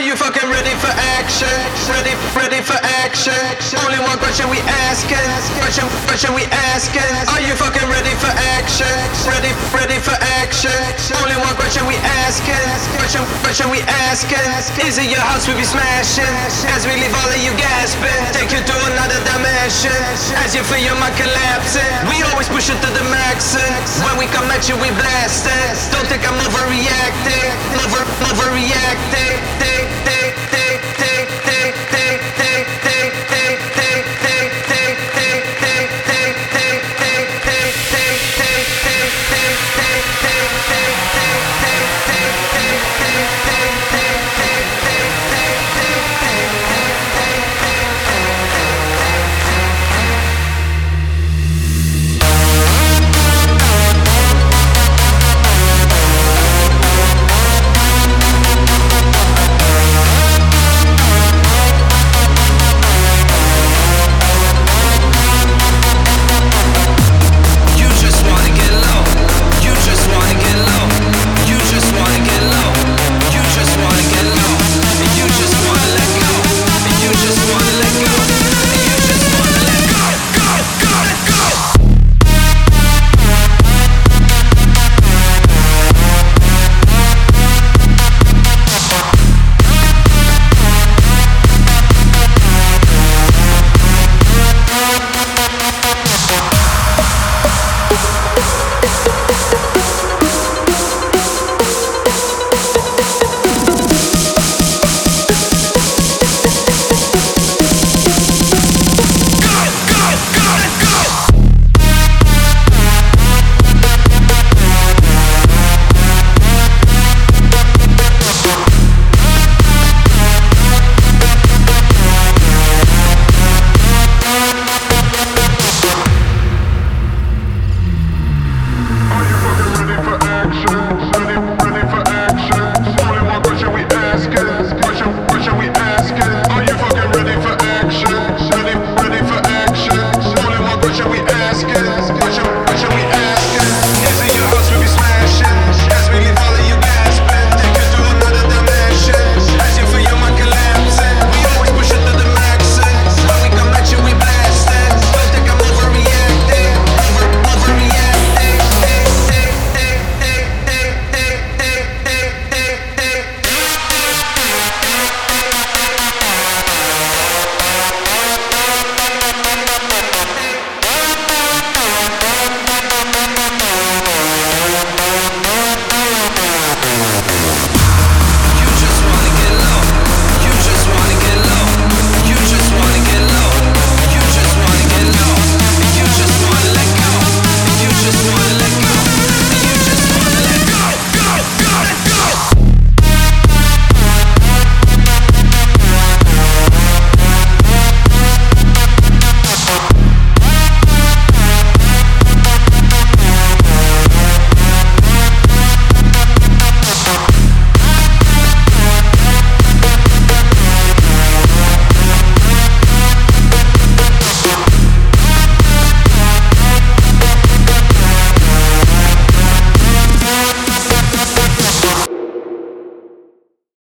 you fucking ready for action? Ready for action? Only one question we asking. Question we asking. Are you fucking ready for action? Ready for action? Only one question we asking. Question we asking. Is it your house we be smashing? As we leave all of you gasping, take you to another dimension. As you feel your mind collapsing, we always push it to the max. When we come at you, we blasting. Don't think I'm overreacting. Overreacting.